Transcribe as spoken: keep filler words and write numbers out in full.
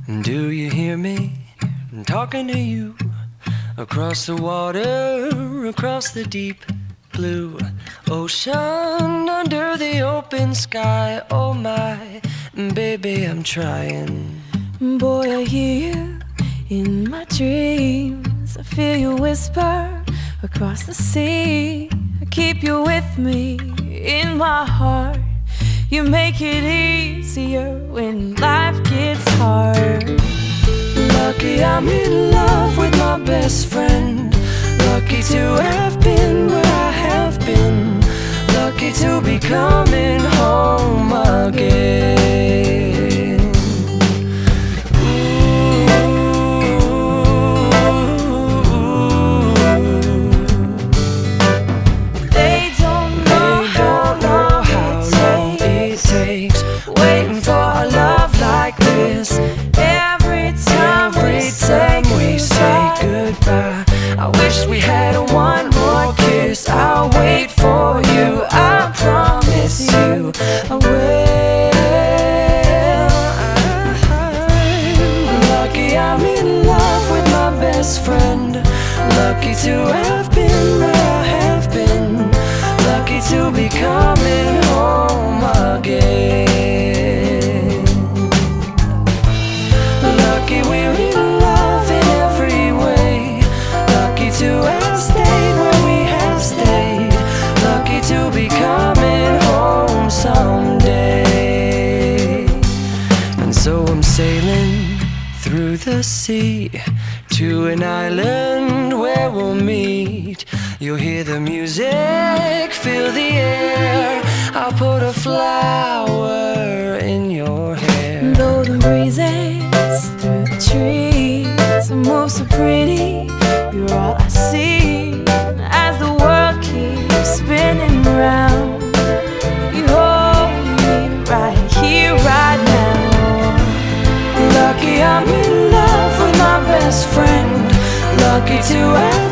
Do you hear me? I'm talking to you across the water, across the deep blue ocean, under the open sky. Oh my, baby, I'm trying. Boy, I hear you in my dreams. I feel you whisper across the sea. I keep you with me in my heart. You make it easier when life gets hard. Lucky I'm in love with my best friend. Lucky to have been where I have been. Lucky to be coming home again. They don't know how long it takes waiting for a love like this. Every time Every we time we say say goodbye, I wish we had one more kiss. I'll wait for you, I promise you I will. I'm lucky I'm in love with my best friend. Lucky to have been where I have been. Lucky to be coming home again. Lucky we're in love in every way. Lucky to have stayed where we have stayed. Lucky to be coming home someday. And so I'm sailing through the sea to an island where we'll meet. You'll hear the music, feel the air. I'll put a flower in your hair. Though the breezes through the trees move so pretty, you're all I see as the world keeps spinning round. You hold me right here, right now. Lucky I'm in love with my best friend. Lucky to have